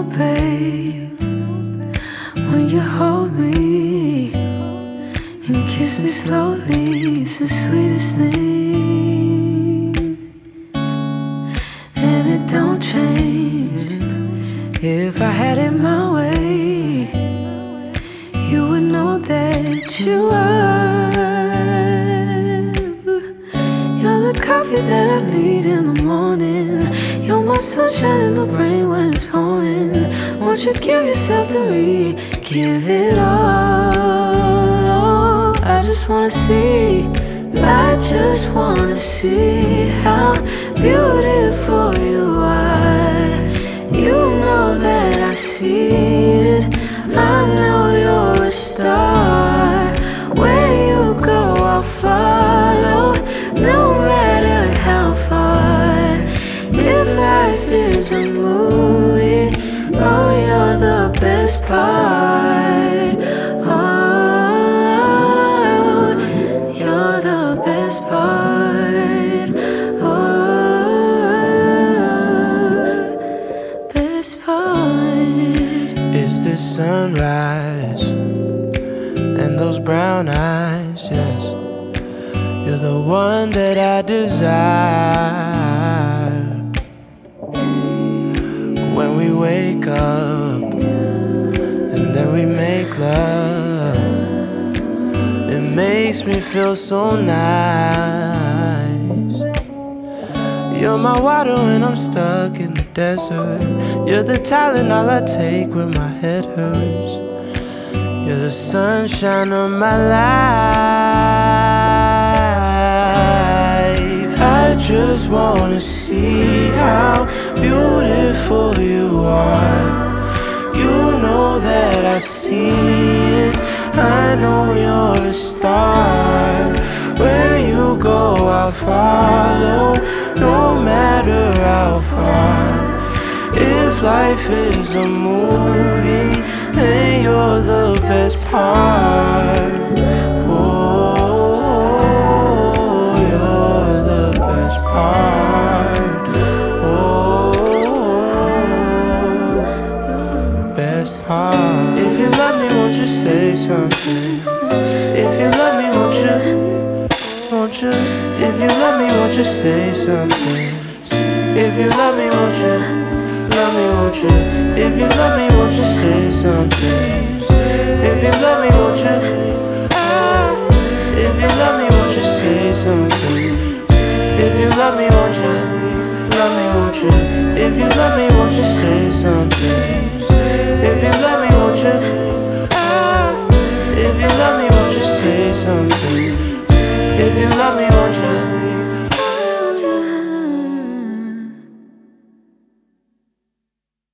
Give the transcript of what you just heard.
know, babe, when you hold me and kiss me slowly, it's the sweetest thing. And it don't change. If I had it my way, you would know that you are. You're the coffee that I need in the morning. You're my sunshine in the rain when it's pouring. Won't you give yourself to me? Give it all. I just wanna see. I just wanna see how beautiful you are. You know that I see it. I know you're a star. Where you go, I'll follow, no matter how far. If life is a movie, oh, you're the best part. Oh, you're the best part. Oh, best part. It's this sunrise and those brown eyes, yes. You're the one that I desire. When we wake up and then we make love, it makes me feel so nice. You're my water when I'm stuck in the desert. You're the Tylenol I take when my head hurts. You're the sunshine of my life. I just wanna see how beautiful you are. You know that I see it. I know you're a star. Where you go, I'll follow, no matter how far. If life is a movie, then you're the best part. Oh, you're the best part. Oh, best part. If you love me, won't you say something? If you love me, won't you? Won't you? If you love me, won't you say something? If you love me, won't you? Love me, won't you? If you love me, won't you say something? If you love me, won't you? If you love me, won't you say something? If you love me, won't you? Love me, won't you? If you love me, won't you say something? If you love me, won't you? If you love me, won't you say something? If you love me, won't you?